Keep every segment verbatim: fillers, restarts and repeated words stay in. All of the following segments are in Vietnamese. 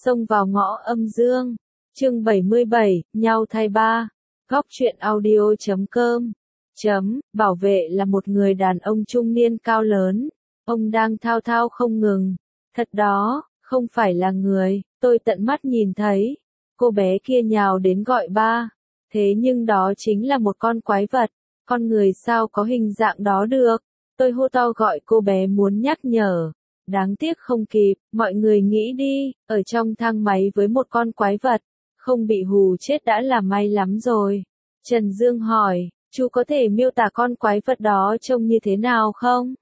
Xông vào ngõ âm dương. Chương bảy mươi bảy, nhau thai ba. Góc truyện audio chấm com. Chấm, bảo vệ là một người đàn ông trung niên cao lớn. Ông đang thao thao không ngừng. Thật đó, không phải là người, tôi tận mắt nhìn thấy. Cô bé kia nhào đến gọi ba. Thế nhưng đó chính là một con quái vật. Con người sao có hình dạng đó được? Tôi hô to gọi cô bé muốn nhắc nhở. Đáng tiếc không kịp, mọi người nghĩ đi, ở trong thang máy với một con quái vật, không bị hù chết đã là may lắm rồi. Trần Dương hỏi, chú có thể miêu tả con quái vật đó trông như thế nào không?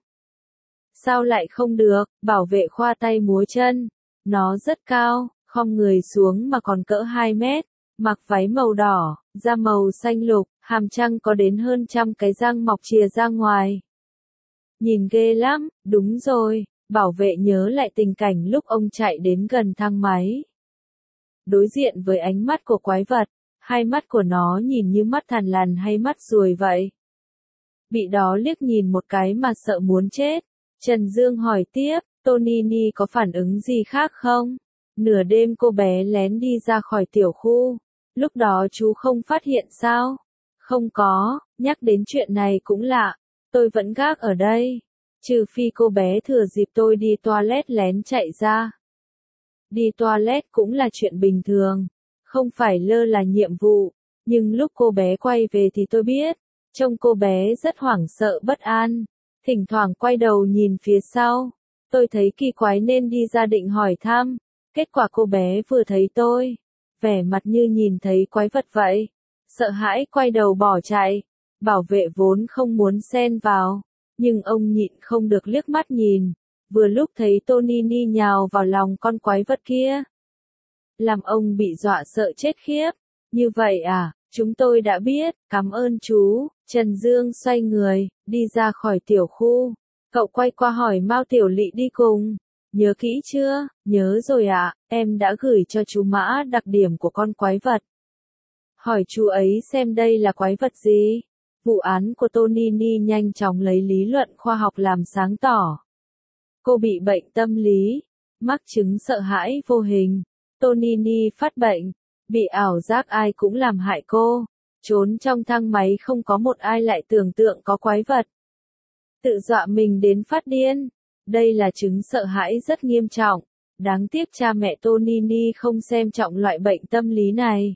Sao lại không được, bảo vệ khoa tay múa chân. Nó rất cao, khom người xuống mà còn cỡ hai mét, mặc váy màu đỏ, da màu xanh lục, hàm răng có đến hơn trăm cái răng mọc chìa ra ngoài. Nhìn ghê lắm, đúng rồi. Bảo vệ nhớ lại tình cảnh lúc ông chạy đến gần thang máy. Đối diện với ánh mắt của quái vật, hai mắt của nó nhìn như mắt thằn lằn hay mắt ruồi vậy. Bị đó liếc nhìn một cái mà sợ muốn chết. Trần Dương hỏi tiếp, Tonini có phản ứng gì khác không? Nửa đêm cô bé lén đi ra khỏi tiểu khu. Lúc đó chú không phát hiện sao? Không có, nhắc đến chuyện này cũng lạ. Tôi vẫn gác ở đây. Trừ phi cô bé thừa dịp tôi đi toilet lén chạy ra. Đi toilet cũng là chuyện bình thường, không phải lơ là nhiệm vụ, nhưng lúc cô bé quay về thì tôi biết, trông cô bé rất hoảng sợ bất an, thỉnh thoảng quay đầu nhìn phía sau. Tôi thấy kỳ quái nên đi ra định hỏi thăm, kết quả cô bé vừa thấy tôi, vẻ mặt như nhìn thấy quái vật vậy, sợ hãi quay đầu bỏ chạy. Bảo vệ vốn không muốn xen vào. Nhưng ông nhịn không được liếc mắt nhìn, vừa lúc thấy Tonini nhào vào lòng con quái vật kia. Làm ông bị dọa sợ chết khiếp. Như vậy à, chúng tôi đã biết, cảm ơn chú. Trần Dương xoay người, đi ra khỏi tiểu khu. Cậu quay qua hỏi Mao Tiểu Lị đi cùng. Nhớ kỹ chưa? Nhớ rồi ạ, à, em đã gửi cho chú mã đặc điểm của con quái vật. Hỏi chú ấy xem đây là quái vật gì? Vụ án của Tonini nhanh chóng lấy lý luận khoa học làm sáng tỏ. Cô bị bệnh tâm lý, mắc chứng sợ hãi vô hình. Tonini phát bệnh, bị ảo giác ai cũng làm hại cô. Trốn trong thang máy không có một ai lại tưởng tượng có quái vật. Tự dọa mình đến phát điên. Đây là chứng sợ hãi rất nghiêm trọng. Đáng tiếc cha mẹ Tonini không xem trọng loại bệnh tâm lý này.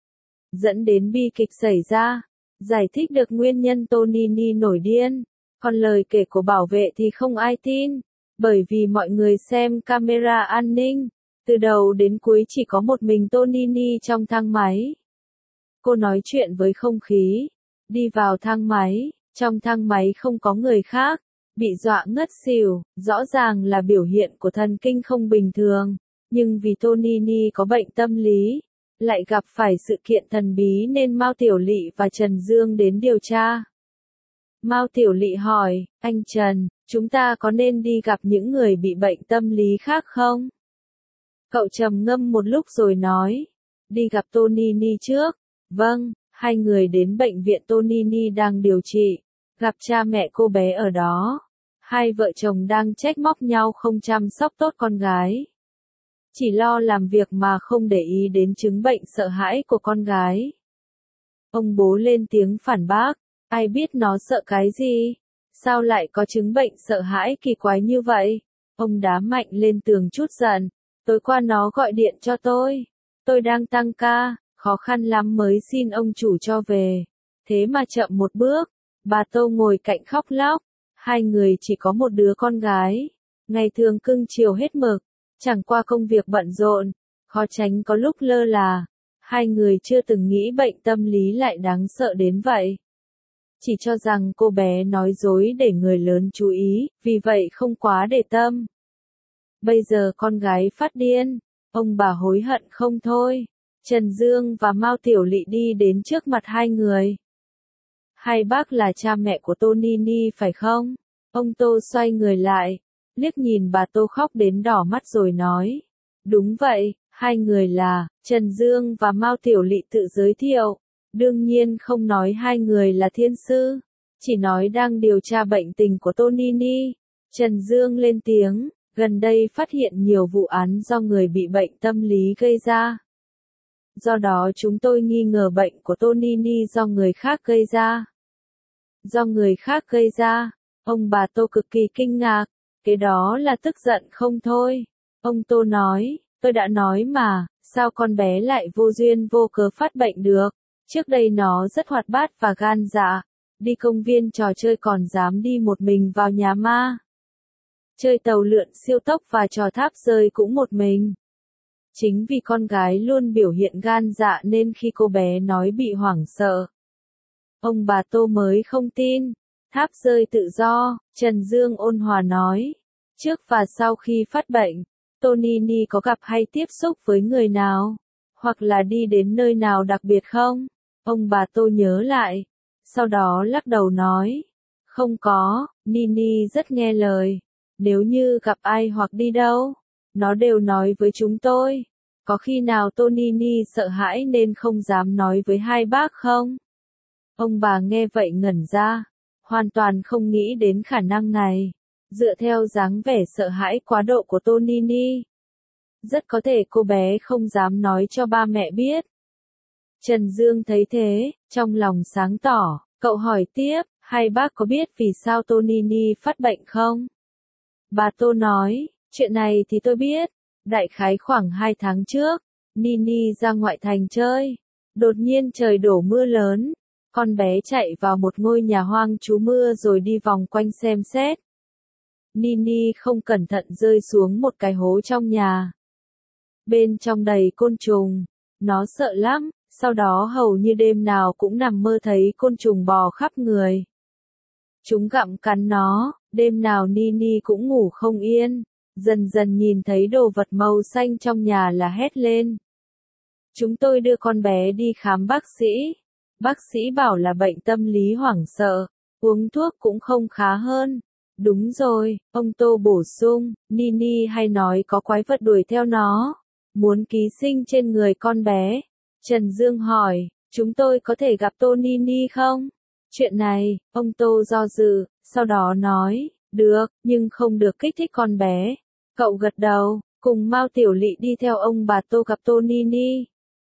Dẫn đến bi kịch xảy ra. Giải thích được nguyên nhân Tonini nổi điên, còn lời kể của bảo vệ thì không ai tin, bởi vì mọi người xem camera an ninh, từ đầu đến cuối chỉ có một mình Tonini trong thang máy. Cô nói chuyện với không khí, đi vào thang máy, trong thang máy không có người khác, bị dọa ngất xỉu, rõ ràng là biểu hiện của thần kinh không bình thường, nhưng vì Tonini có bệnh tâm lý, lại gặp phải sự kiện thần bí nên Mao Tiểu Lị và Trần Dương đến điều tra. Mao Tiểu Lị hỏi, anh Trần, chúng ta có nên đi gặp những người bị bệnh tâm lý khác không? Cậu trầm ngâm một lúc rồi nói, đi gặp Tonini trước. Vâng, hai người đến bệnh viện Tonini đang điều trị, gặp cha mẹ cô bé ở đó. Hai vợ chồng đang trách móc nhau không chăm sóc tốt con gái. Chỉ lo làm việc mà không để ý đến chứng bệnh sợ hãi của con gái. Ông bố lên tiếng phản bác, ai biết nó sợ cái gì? Sao lại có chứng bệnh sợ hãi kỳ quái như vậy? Ông đá mạnh lên tường chút giận, tối qua nó gọi điện cho tôi. Tôi đang tăng ca, khó khăn lắm mới xin ông chủ cho về. Thế mà chậm một bước, bà Tô ngồi cạnh khóc lóc. Hai người chỉ có một đứa con gái, ngày thường cưng chiều hết mực. Chẳng qua công việc bận rộn, khó tránh có lúc lơ là. Hai người chưa từng nghĩ bệnh tâm lý lại đáng sợ đến vậy. Chỉ cho rằng cô bé nói dối để người lớn chú ý, vì vậy không quá để tâm. Bây giờ con gái phát điên, ông bà hối hận không thôi. Trần Dương và Mao Tiểu Lị đi đến trước mặt hai người. Hai bác là cha mẹ của Tonini phải không? Ông Tô xoay người lại, liếc nhìn bà Tô khóc đến đỏ mắt rồi nói. Đúng vậy, hai người là, Trần Dương và Mao Tiểu Lị tự giới thiệu. Đương nhiên không nói hai người là thiên sư, chỉ nói đang điều tra bệnh tình của Tonini. Trần Dương lên tiếng, Gần đây phát hiện nhiều vụ án do người bị bệnh tâm lý gây ra. Do đó chúng tôi nghi ngờ bệnh của Tonini do người khác gây ra. Do người khác gây ra, ông bà Tô cực kỳ kinh ngạc, cái đó là tức giận không thôi. Ông Tô nói, tôi đã nói mà, sao con bé lại vô duyên vô cớ phát bệnh được, trước đây nó rất hoạt bát và gan dạ, đi công viên trò chơi còn dám đi một mình vào nhà ma. Chơi tàu lượn siêu tốc và trò tháp rơi cũng một mình. Chính vì con gái luôn biểu hiện gan dạ nên khi cô bé nói bị hoảng sợ, ông bà Tô mới không tin. Tháp rơi tự do, Trần Dương ôn hòa nói. Trước và sau khi phát bệnh, Tonini có gặp hay tiếp xúc với người nào? Hoặc là đi đến nơi nào đặc biệt không? Ông bà Tô nhớ lại. Sau đó lắc đầu nói. Không có, Nini rất nghe lời. Nếu như gặp ai hoặc đi đâu, nó đều nói với chúng tôi. Có khi nào Tonini sợ hãi nên không dám nói với hai bác không? Ông bà nghe vậy ngẩn ra, hoàn toàn không nghĩ đến khả năng này. Dựa theo dáng vẻ sợ hãi quá độ của Tonini, rất có thể cô bé không dám nói cho ba mẹ biết. Trần Dương thấy thế, trong lòng sáng tỏ, cậu hỏi tiếp, hai bác có biết vì sao Tonini phát bệnh không? Bà Tô nói, chuyện này thì tôi biết, đại khái khoảng hai tháng trước, Nini ra ngoại thành chơi, đột nhiên trời đổ mưa lớn, con bé chạy vào một ngôi nhà hoang trú mưa rồi đi vòng quanh xem xét. Nini không cẩn thận rơi xuống một cái hố trong nhà. Bên trong đầy côn trùng, nó sợ lắm, sau đó hầu như đêm nào cũng nằm mơ thấy côn trùng bò khắp người. Chúng gặm cắn nó, đêm nào Nini cũng ngủ không yên, dần dần nhìn thấy đồ vật màu xanh trong nhà là hét lên. Chúng tôi đưa con bé đi khám bác sĩ. Bác sĩ bảo là bệnh tâm lý hoảng sợ, uống thuốc cũng không khá hơn. Đúng rồi, ông Tô bổ sung, Nini hay nói có quái vật đuổi theo nó, muốn ký sinh trên người con bé. Trần Dương hỏi, chúng tôi có thể gặp Tonini không? Chuyện này, ông Tô do dự, sau đó nói, được, nhưng không được kích thích con bé. Cậu gật đầu, cùng Mao Tiểu Lị đi theo ông bà Tô gặp Tonini.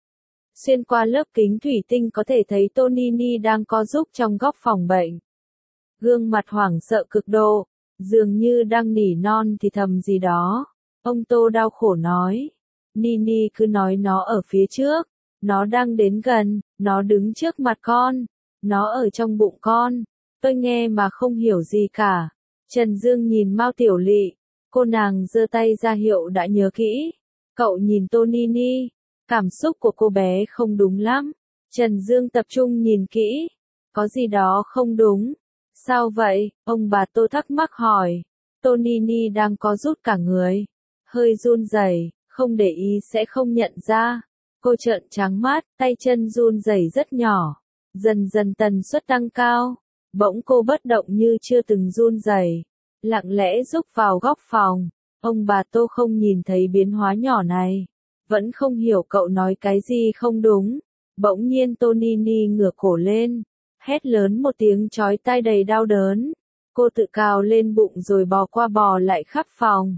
Xuyên qua lớp kính thủy tinh có thể thấy Tonini đang co rúm trong góc phòng bệnh. Gương mặt hoảng sợ cực độ, dường như đang nỉ non thì thầm gì đó. Ông Tô đau khổ nói, Nini cứ nói nó ở phía trước, nó đang đến gần, nó đứng trước mặt con, nó ở trong bụng con, tôi nghe mà không hiểu gì cả. Trần Dương nhìn Mao Tiểu Lị, cô nàng giơ tay ra hiệu đã nhớ kỹ. Cậu nhìn Tonini, cảm xúc của cô bé không đúng lắm. Trần Dương tập trung nhìn kỹ, có gì đó không đúng. Sao vậy? Ông bà Tô thắc mắc hỏi. Tonini đang co rút cả người, hơi run rẩy, không để ý sẽ không nhận ra. Cô trợn trắng mắt, tay chân run rẩy rất nhỏ, dần dần tần suất tăng cao. Bỗng cô bất động như chưa từng run rẩy, lặng lẽ rúc vào góc phòng. Ông bà Tô không nhìn thấy biến hóa nhỏ này, vẫn không hiểu cậu nói cái gì không đúng. Bỗng nhiên Tonini ngửa cổ lên, hét lớn một tiếng chói tai đầy đau đớn. Cô tự cào lên bụng rồi bò qua bò lại khắp phòng.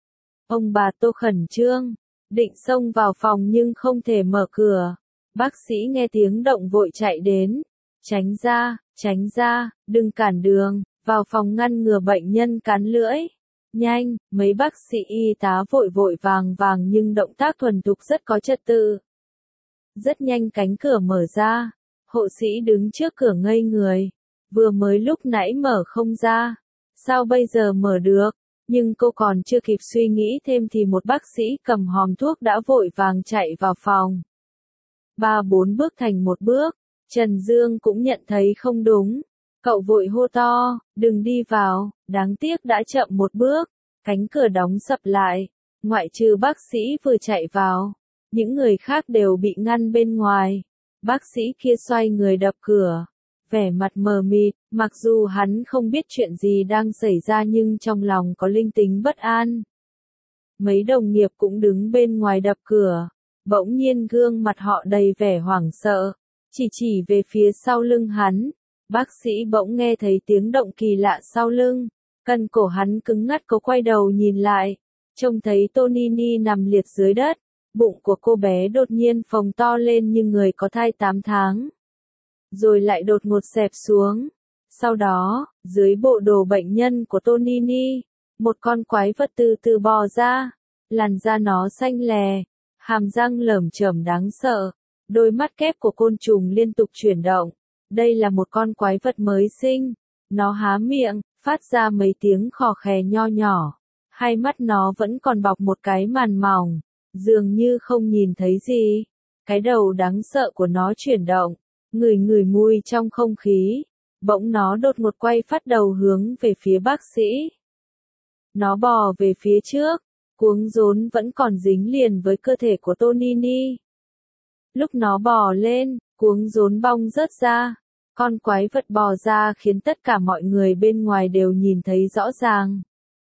Ông bà Tô khẩn trương, định xông vào phòng nhưng không thể mở cửa. Bác sĩ nghe tiếng động vội chạy đến. Tránh ra, tránh ra, đừng cản đường, vào phòng ngăn ngừa bệnh nhân cắn lưỡi. Nhanh, mấy bác sĩ y tá vội vội vàng vàng nhưng động tác thuần thục rất có trật tự. Rất nhanh cánh cửa mở ra, hộ sĩ đứng trước cửa ngây người. Vừa mới lúc nãy mở không ra, sao bây giờ mở được? Nhưng cô còn chưa kịp suy nghĩ thêm thì một bác sĩ cầm hòm thuốc đã vội vàng chạy vào phòng. Ba bốn bước thành một bước, Trần Dương cũng nhận thấy không đúng. Cậu vội hô to, đừng đi vào, đáng tiếc đã chậm một bước, cánh cửa đóng sập lại, ngoại trừ bác sĩ vừa chạy vào, những người khác đều bị ngăn bên ngoài. Bác sĩ kia xoay người đập cửa, vẻ mặt mờ mịt, mặc dù hắn không biết chuyện gì đang xảy ra nhưng trong lòng có linh tính bất an. Mấy đồng nghiệp cũng đứng bên ngoài đập cửa, bỗng nhiên gương mặt họ đầy vẻ hoảng sợ, chỉ chỉ về phía sau lưng hắn. Bác sĩ bỗng nghe thấy tiếng động kỳ lạ sau lưng, Cần cổ hắn cứng ngắt, cố quay đầu nhìn lại, trông thấy Tonini nằm liệt dưới đất, bụng của cô bé đột nhiên phồng to lên như người có thai tám tháng. Rồi lại đột ngột xẹp xuống. Sau đó, dưới bộ đồ bệnh nhân của Tonini, một con quái vật từ từ bò ra, làn da nó xanh lè, hàm răng lởm chởm đáng sợ, đôi mắt kép của côn trùng liên tục chuyển động. Đây là một con quái vật mới sinh, nó há miệng, phát ra mấy tiếng khò khè nho nhỏ, hai mắt nó vẫn còn bọc một cái màn mỏng, dường như không nhìn thấy gì. Cái đầu đáng sợ của nó chuyển động, ngửi ngửi mùi trong không khí, bỗng nó đột ngột quay phát đầu hướng về phía bác sĩ. Nó bò về phía trước, cuống rốn vẫn còn dính liền với cơ thể của Tonini. Lúc nó bò lên, cuống rốn bong rớt ra, con quái vật bò ra khiến tất cả mọi người bên ngoài đều nhìn thấy rõ ràng.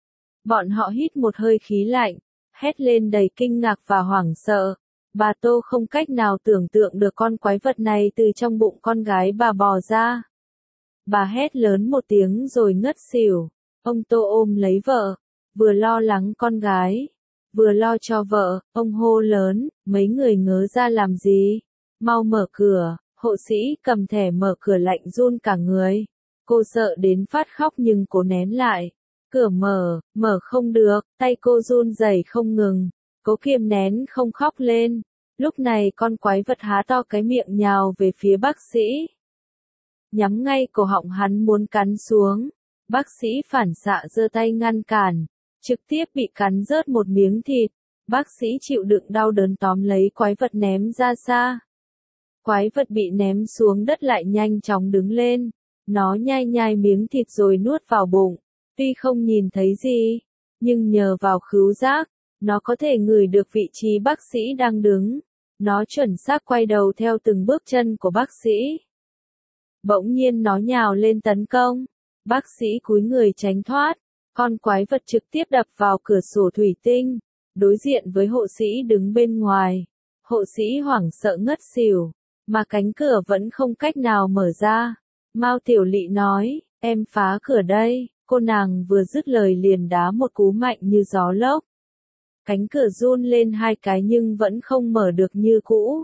Bọn họ hít một hơi khí lạnh, hét lên đầy kinh ngạc và hoảng sợ. Bà Tô không cách nào tưởng tượng được con quái vật này từ trong bụng con gái bà bò ra. Bà hét lớn một tiếng rồi ngất xỉu. Ông Tô ôm lấy vợ, vừa lo lắng con gái, vừa lo cho vợ, ông hô lớn, mấy người ngớ ra làm gì? Mau mở cửa. Hộ sĩ cầm thẻ mở cửa lạnh run cả người. Cô sợ đến phát khóc nhưng cố nén lại. Cửa mở, mở không được, tay cô run rẩy không ngừng. Cố kiềm nén không khóc lên. Lúc này con quái vật há to cái miệng nhào về phía bác sĩ. Nhắm ngay cổ họng hắn muốn cắn xuống. Bác sĩ phản xạ giơ tay ngăn cản, trực tiếp bị cắn rớt một miếng thịt. Bác sĩ chịu đựng đau đớn tóm lấy quái vật ném ra xa. Quái vật bị ném xuống đất lại nhanh chóng đứng lên. Nó nhai nhai miếng thịt rồi nuốt vào bụng. Tuy không nhìn thấy gì, nhưng nhờ vào khứu giác, nó có thể ngửi được vị trí bác sĩ đang đứng. Nó chuẩn xác quay đầu theo từng bước chân của bác sĩ. Bỗng nhiên nó nhào lên tấn công. Bác sĩ cúi người tránh thoát. Con quái vật trực tiếp đập vào cửa sổ thủy tinh, đối diện với hộ sĩ đứng bên ngoài. Hộ sĩ hoảng sợ ngất xỉu, mà cánh cửa vẫn không cách nào mở ra. Mao Tiểu Lị nói, em phá cửa đây. Cô nàng vừa dứt lời liền đá một cú mạnh như gió lốc. Cánh cửa run lên hai cái nhưng vẫn không mở được như cũ.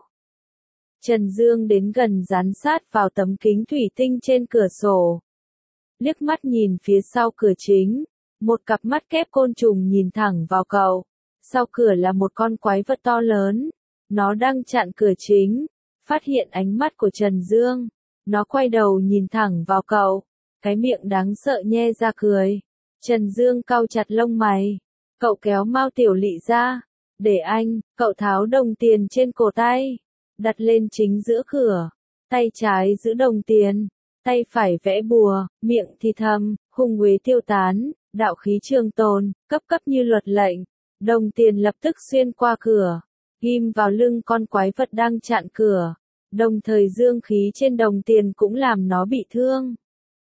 Trần Dương đến gần dán sát vào tấm kính thủy tinh trên cửa sổ. Liếc mắt nhìn phía sau cửa chính, một cặp mắt kép côn trùng nhìn thẳng vào cậu. Sau cửa là một con quái vật to lớn. Nó đang chặn cửa chính. Phát hiện ánh mắt của Trần Dương, nó quay đầu nhìn thẳng vào cậu. Cái miệng đáng sợ nhe ra cười. Trần Dương cau chặt lông mày. Cậu kéo Mao Tiểu Lị ra. Để anh, cậu tháo đồng tiền trên cổ tay. Đặt lên chính giữa cửa. Tay trái giữ đồng tiền. Tay phải vẽ bùa, miệng thì thầm, hung uế tiêu tán, đạo khí trường tồn, cấp cấp như luật lệnh. Đồng tiền lập tức xuyên qua cửa, ghim vào lưng con quái vật đang chặn cửa. Đồng thời dương khí trên đồng tiền cũng làm nó bị thương.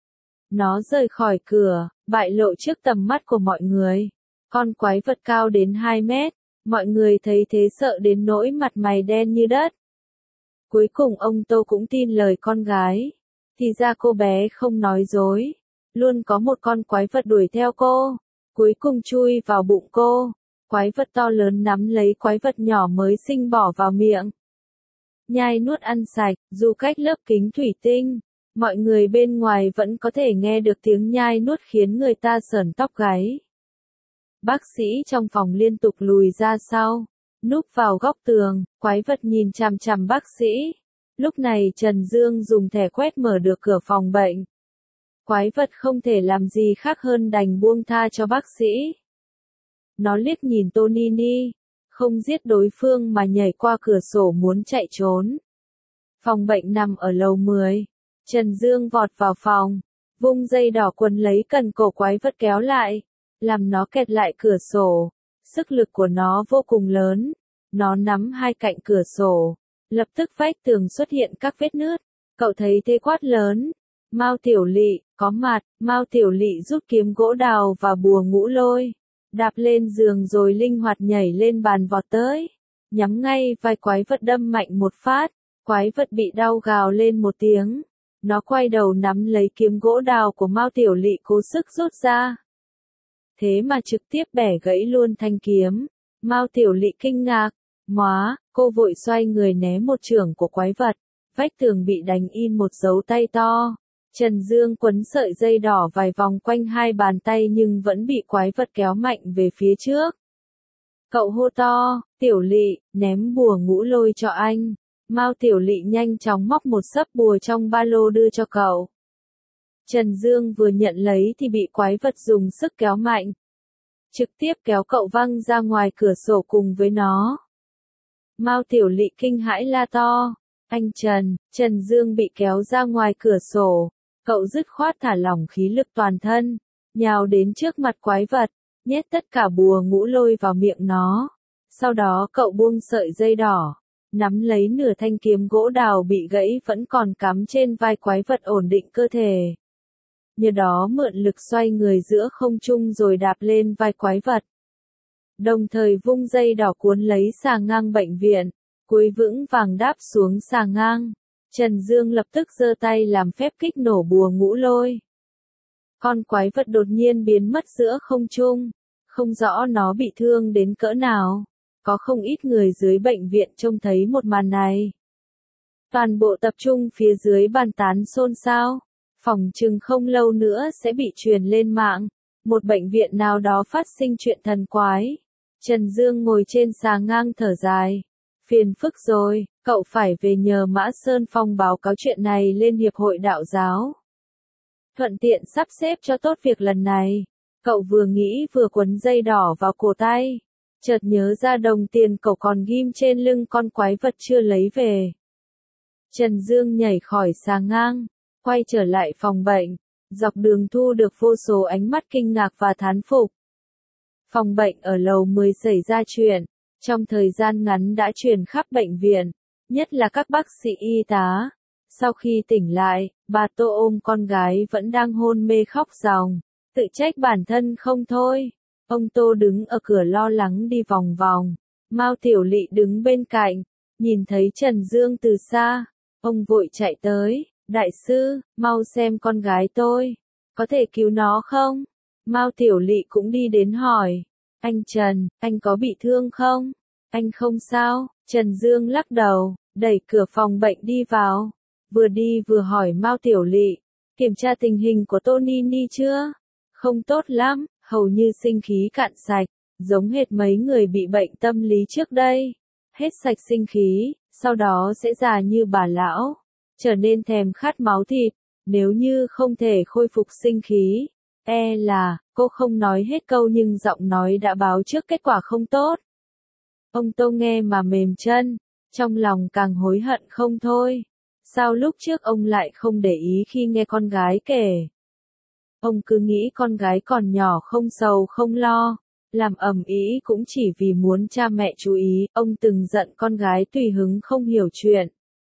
Nó rời khỏi cửa, bại lộ trước tầm mắt của mọi người. Con quái vật cao đến hai mét, mọi người thấy thế sợ đến nỗi mặt mày đen như đất. Cuối cùng ông Tô cũng tin lời con gái. Thì ra cô bé không nói dối. Luôn có một con quái vật đuổi theo cô. Cuối cùng chui vào bụng cô. Quái vật to lớn nắm lấy quái vật nhỏ mới sinh bỏ vào miệng. Nhai nuốt ăn sạch, dù cách lớp kính thủy tinh. Mọi người bên ngoài vẫn có thể nghe được tiếng nhai nuốt khiến người ta sởn tóc gáy. Bác sĩ trong phòng liên tục lùi ra sau. Núp vào góc tường, quái vật nhìn chằm chằm bác sĩ. Lúc này Trần Dương dùng thẻ quét mở được cửa phòng bệnh. Quái vật không thể làm gì khác hơn đành buông tha cho bác sĩ. Nó liếc nhìn Tonini, không giết đối phương mà nhảy qua cửa sổ muốn chạy trốn. Phòng bệnh nằm ở lầu mười. Trần Dương vọt vào phòng, vung dây đỏ quấn lấy cần cổ quái vật kéo lại, làm nó kẹt lại cửa sổ. Sức lực của nó vô cùng lớn. Nó nắm hai cạnh cửa sổ. Lập tức vách tường xuất hiện các vết nứt. Cậu thấy thế quát lớn. Mao Tiểu Lị, có mặt. Mao Tiểu Lị rút kiếm gỗ đào và bùa ngũ lôi. Đạp lên giường rồi linh hoạt nhảy lên bàn vọt tới. Nhắm ngay vai quái vật đâm mạnh một phát. Quái vật bị đau gào lên một tiếng. Nó quay đầu nắm lấy kiếm gỗ đào của Mao Tiểu Lị cố sức rút ra. thế mà trực tiếp bẻ gãy luôn thanh kiếm. Mao Tiểu Lị kinh ngạc, móa, cô vội xoay người né một chưởng của quái vật, vách tường bị đánh in một dấu tay to. Trần Dương quấn sợi dây đỏ vài vòng quanh hai bàn tay nhưng vẫn bị quái vật kéo mạnh về phía trước. Cậu hô to, Tiểu Lị, ném bùa ngũ lôi cho anh. Mao Tiểu Lị nhanh chóng móc một xấp bùa trong ba lô đưa cho cậu. Trần Dương vừa nhận lấy thì bị quái vật dùng sức kéo mạnh, trực tiếp kéo cậu văng ra ngoài cửa sổ cùng với nó. Mao Tiểu Lị kinh hãi la to, anh Trần. Trần Dương bị kéo ra ngoài cửa sổ, cậu dứt khoát thả lỏng khí lực toàn thân, nhào đến trước mặt quái vật, nhét tất cả bùa ngũ lôi vào miệng nó. Sau đó cậu buông sợi dây đỏ, nắm lấy nửa thanh kiếm gỗ đào bị gãy vẫn còn cắm trên vai quái vật ổn định cơ thể. Nhờ đó mượn lực xoay người giữa không trung rồi đạp lên vai quái vật. Đồng thời vung dây đỏ cuốn lấy xà ngang bệnh viện, cúi vững vàng đáp xuống xà ngang. Trần Dương lập tức giơ tay làm phép kích nổ bùa ngũ lôi. Con quái vật đột nhiên biến mất giữa không trung, không rõ nó bị thương đến cỡ nào. Có không ít người dưới bệnh viện trông thấy một màn này. Toàn bộ tập trung phía dưới bàn tán xôn xao. Phỏng chừng không lâu nữa sẽ bị truyền lên mạng. Một bệnh viện nào đó phát sinh chuyện thần quái. Trần Dương ngồi trên xà ngang thở dài. Phiền phức rồi, cậu phải về nhờ Mã Sơn Phong báo cáo chuyện này lên Hiệp hội Đạo giáo. Thuận tiện sắp xếp cho tốt việc lần này. Cậu vừa nghĩ vừa quấn dây đỏ vào cổ tay. Chợt nhớ ra đồng tiền cậu còn ghim trên lưng con quái vật chưa lấy về. Trần Dương nhảy khỏi xà ngang, quay trở lại phòng bệnh. Dọc đường thu được vô số ánh mắt kinh ngạc và thán phục. Phòng bệnh ở lầu mười xảy ra chuyện, trong thời gian ngắn đã truyền khắp bệnh viện, nhất là các bác sĩ y tá. Sau khi tỉnh lại, bà Tô ôm con gái vẫn đang hôn mê khóc ròng, tự trách bản thân không thôi. Ông Tô đứng ở cửa lo lắng đi vòng vòng. Mao Tiểu Lị đứng bên cạnh, nhìn thấy Trần Dương từ xa, ông vội chạy tới, đại sư, mau xem con gái tôi, có thể cứu nó không? Mao Tiểu Lị cũng đi đến hỏi, anh Trần, anh có bị thương không? Anh không sao. Trần Dương lắc đầu, đẩy cửa phòng bệnh đi vào, vừa đi vừa hỏi Mao Tiểu Lị, kiểm tra tình hình của Tô Ni Ni chưa? Không tốt lắm, hầu như sinh khí cạn sạch, giống hệt mấy người bị bệnh tâm lý trước đây. Hết sạch sinh khí, sau đó sẽ già như bà lão, trở nên thèm khát máu thịt. Nếu như không thể khôi phục sinh khí, e là, cô không nói hết câu nhưng giọng nói đã báo trước kết quả không tốt. Ông Tô nghe mà mềm chân, trong lòng càng hối hận không thôi. Sao lúc trước ông lại không để ý khi nghe con gái kể? Ông cứ nghĩ con gái còn nhỏ không sầu không lo, làm ầm ĩ cũng chỉ vì muốn cha mẹ chú ý. Ông từng giận con gái tùy hứng không hiểu chuyện.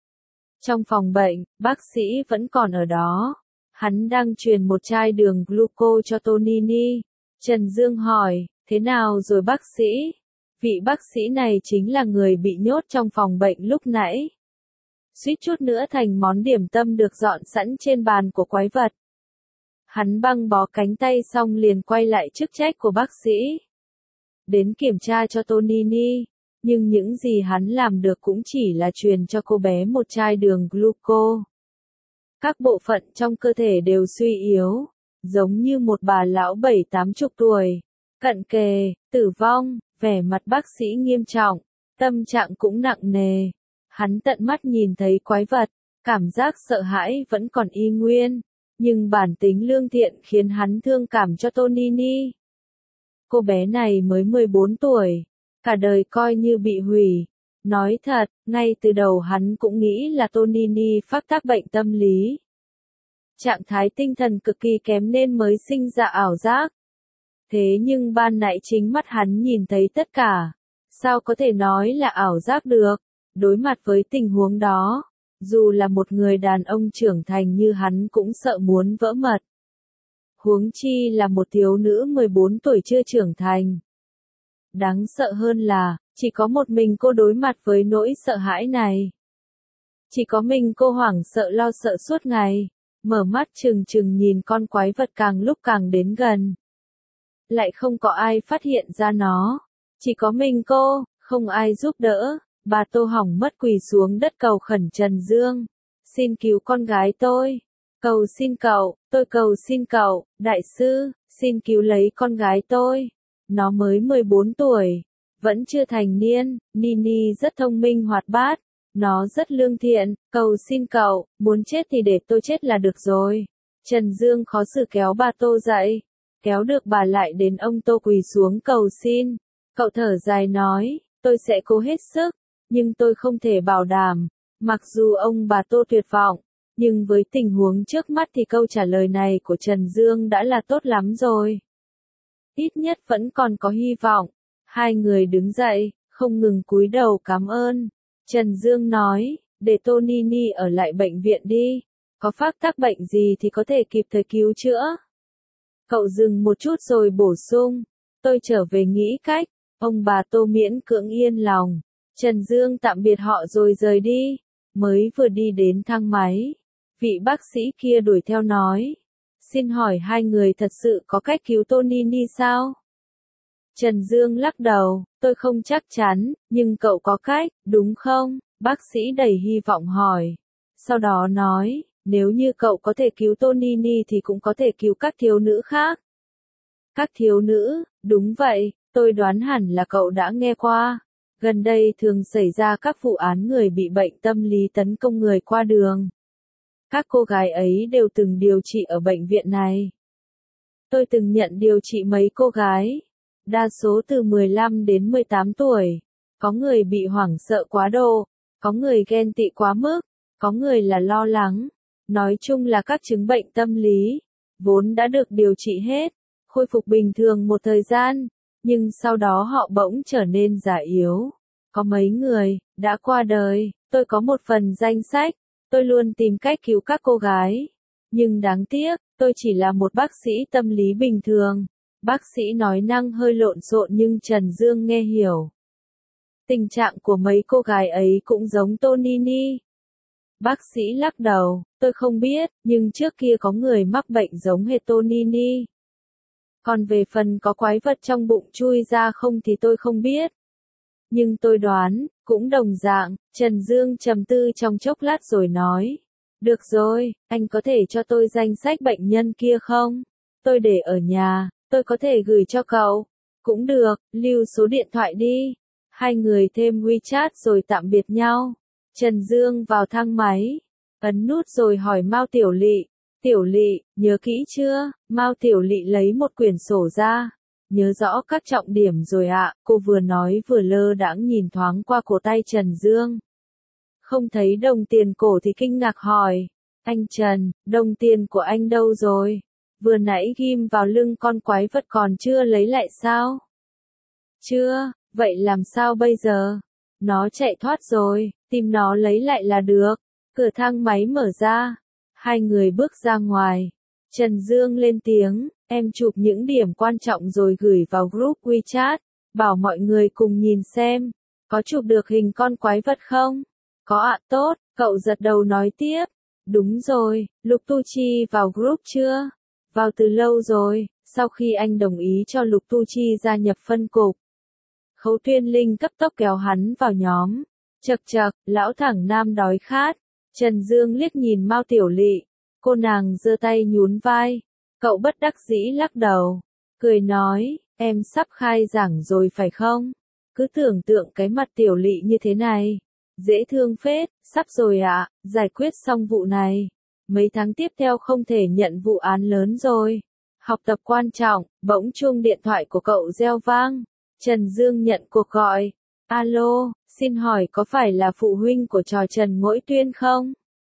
Trong phòng bệnh, bác sĩ vẫn còn ở đó. Hắn đang truyền một chai đường gluco cho Tô Ni Ni. Trần Dương hỏi, thế nào rồi bác sĩ? Vị bác sĩ này chính là người bị nhốt trong phòng bệnh lúc nãy. Suýt chút nữa thành món điểm tâm được dọn sẵn trên bàn của quái vật. Hắn băng bó cánh tay xong liền quay lại chức trách của bác sĩ. Đến kiểm tra cho Tô Ni Ni, nhưng những gì hắn làm được cũng chỉ là truyền cho cô bé một chai đường gluco. Các bộ phận trong cơ thể đều suy yếu, giống như một bà lão bảy tám chục tuổi, cận kề, tử vong, vẻ mặt bác sĩ nghiêm trọng, tâm trạng cũng nặng nề. Hắn tận mắt nhìn thấy quái vật, cảm giác sợ hãi vẫn còn y nguyên, nhưng bản tính lương thiện khiến hắn thương cảm cho Tô Ni Ni. Cô bé này mới mười bốn tuổi, cả đời coi như bị hủy. Nói thật, ngay từ đầu hắn cũng nghĩ là Tô Ni Ni phát tác bệnh tâm lý. Trạng thái tinh thần cực kỳ kém nên mới sinh ra ảo giác. Thế nhưng ban nãy chính mắt hắn nhìn thấy tất cả. Sao có thể nói là ảo giác được? Đối mặt với tình huống đó, dù là một người đàn ông trưởng thành như hắn cũng sợ muốn vỡ mật. Huống chi là một thiếu nữ mười bốn tuổi chưa trưởng thành. Đáng sợ hơn là, chỉ có một mình cô đối mặt với nỗi sợ hãi này. Chỉ có mình cô hoảng sợ lo sợ suốt ngày, mở mắt trừng trừng nhìn con quái vật càng lúc càng đến gần. lại không có ai phát hiện ra nó. Chỉ có mình cô, không ai giúp đỡ. Bà Tô hỏng mất quỳ xuống đất cầu khẩn Trần Dương. Xin cứu con gái tôi. Cầu xin cậu, tôi cầu xin cậu, đại sư, xin cứu lấy con gái tôi. Nó mới mười bốn tuổi, vẫn chưa thành niên, Nini rất thông minh hoạt bát. Nó rất lương thiện, cầu xin cậu, muốn chết thì để tôi chết là được rồi. Trần Dương khó xử kéo bà Tô dậy, kéo được bà lại đến ông Tô quỳ xuống cầu xin. Cậu thở dài nói, tôi sẽ cố hết sức, nhưng tôi không thể bảo đảm. Mặc dù ông bà Tô tuyệt vọng, nhưng với tình huống trước mắt thì câu trả lời này của Trần Dương đã là tốt lắm rồi. Ít nhất vẫn còn có hy vọng. Hai người đứng dậy, không ngừng cúi đầu cảm ơn. Trần Dương nói, để Tô Nini ở lại bệnh viện đi. Có phát tác bệnh gì thì có thể kịp thời cứu chữa. Cậu dừng một chút rồi bổ sung, tôi trở về nghĩ cách. Ông bà Tô miễn cưỡng yên lòng. Trần Dương tạm biệt họ rồi rời đi. Mới vừa đi đến thang máy, vị bác sĩ kia đuổi theo nói, xin hỏi hai người thật sự có cách cứu Tô Nini sao? Trần Dương lắc đầu, tôi không chắc chắn, nhưng cậu có cách, đúng không? Bác sĩ đầy hy vọng hỏi. Sau đó nói, nếu như cậu có thể cứu Tô Nini thì cũng có thể cứu các thiếu nữ khác. Các thiếu nữ, đúng vậy, tôi đoán hẳn là cậu đã nghe qua. Gần đây thường xảy ra các vụ án người bị bệnh tâm lý tấn công người qua đường. Các cô gái ấy đều từng điều trị ở bệnh viện này. Tôi từng nhận điều trị mấy cô gái, đa số từ mười lăm đến mười tám tuổi. Có người bị hoảng sợ quá độ, có người ghen tị quá mức, có người là lo lắng. Nói chung là các chứng bệnh tâm lý, vốn đã được điều trị hết, khôi phục bình thường một thời gian, nhưng sau đó họ bỗng trở nên già yếu. Có mấy người đã qua đời, tôi có một phần danh sách, tôi luôn tìm cách cứu các cô gái. Nhưng đáng tiếc, tôi chỉ là một bác sĩ tâm lý bình thường. Bác sĩ nói năng hơi lộn xộn nhưng Trần Dương nghe hiểu. Tình trạng của mấy cô gái ấy cũng giống Tô Nini. Bác sĩ lắc đầu, tôi không biết, nhưng trước kia có người mắc bệnh giống hệt Tô Nini. Còn về phần có quái vật trong bụng chui ra không thì tôi không biết. Nhưng tôi đoán, cũng đồng dạng. Trần Dương trầm tư trong chốc lát rồi nói. Được rồi, anh có thể cho tôi danh sách bệnh nhân kia không? Tôi để ở nhà, tôi có thể gửi cho cậu. Cũng được, lưu số điện thoại đi. Hai người thêm WeChat rồi tạm biệt nhau. Trần Dương vào thang máy, ấn nút rồi hỏi Mao Tiểu Lị. Tiểu Lị, nhớ kỹ chưa? Mao Tiểu Lị lấy một quyển sổ ra. Nhớ rõ các trọng điểm rồi ạ, cô vừa nói vừa lơ đãng nhìn thoáng qua cổ tay Trần Dương. Không thấy đồng tiền cổ thì kinh ngạc hỏi. Anh Trần, đồng tiền của anh đâu rồi? Vừa nãy ghim vào lưng con quái vật còn chưa lấy lại sao? Chưa, vậy làm sao bây giờ? Nó chạy thoát rồi, tìm nó lấy lại là được. Cửa thang máy mở ra. Hai người bước ra ngoài. Trần Dương lên tiếng, em chụp những điểm quan trọng rồi gửi vào group WeChat. Bảo mọi người cùng nhìn xem. Có chụp được hình con quái vật không? Có ạ, tốt, cậu giật đầu nói tiếp. Đúng rồi, Lục Tu Chi vào group chưa? Vào từ lâu rồi, sau khi anh đồng ý cho Lục Tu Chi gia nhập phân cục. Khấu Tuyên Linh cấp tốc kéo hắn vào nhóm. Chậc chậc, lão thẳng nam đói khát. Trần Dương liếc nhìn Mao Tiểu Lị. Cô nàng giơ tay nhún vai. Cậu bất đắc dĩ lắc đầu. Cười nói, em sắp khai giảng rồi phải không? Cứ tưởng tượng cái mặt Tiểu Lị như thế này. Dễ thương phết, sắp rồi ạ, giải quyết xong vụ này. Mấy tháng tiếp theo không thể nhận vụ án lớn rồi. Học tập quan trọng, bỗng chuông điện thoại của cậu reo vang. Trần Dương nhận cuộc gọi. Alo, xin hỏi có phải là phụ huynh của trò Trần Ngỗi Tuyên không?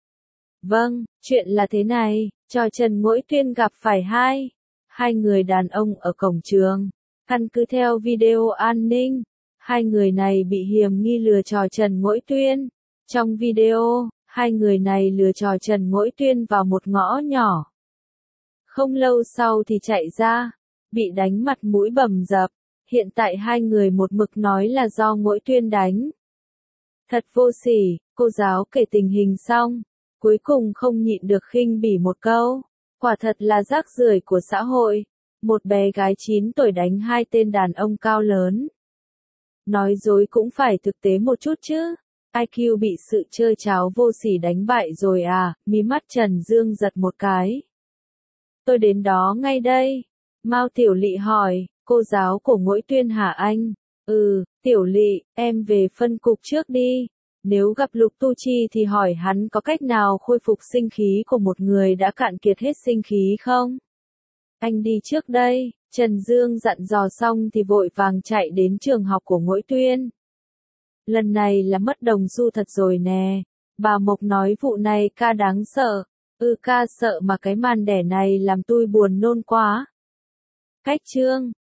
Vâng, chuyện là thế này, trò Trần Ngỗi Tuyên gặp phải hai. Hai người đàn ông ở cổng trường. Căn cứ theo video an ninh. Hai người này bị hiềm nghi lừa trò Trần Ngỗi Tuyên. Trong video, hai người này lừa trò Trần Ngỗi Tuyên vào một ngõ nhỏ. Không lâu sau thì chạy ra, bị đánh mặt mũi bầm dập. Hiện tại hai người một mực nói là do Ngỗi Tuyên đánh. Thật vô sỉ, cô giáo kể tình hình xong, cuối cùng không nhịn được khinh bỉ một câu. Quả thật là rác rưởi của xã hội. Một bé gái chín tuổi đánh hai tên đàn ông cao lớn. Nói dối cũng phải thực tế một chút chứ. i kiu bị sự chơi cháo vô sỉ đánh bại rồi à, mí mắt Trần Dương giật một cái. Tôi đến đó ngay đây. Mao Tiểu Lị hỏi, cô giáo của Ngũi Tuyên hả anh? Ừ, Tiểu Lị, em về phân cục trước đi. Nếu gặp Lục Tu Chi thì hỏi hắn có cách nào khôi phục sinh khí của một người đã cạn kiệt hết sinh khí không? Anh đi trước đây. Trần Dương dặn dò xong thì vội vàng chạy đến trường học của Ngũi Tuyên. Lần này là mất đồng xu thật rồi nè. Bà Mộc nói vụ này ca đáng sợ. Ừ ca sợ mà cái màn đẻ này làm tôi buồn nôn quá. Cách chương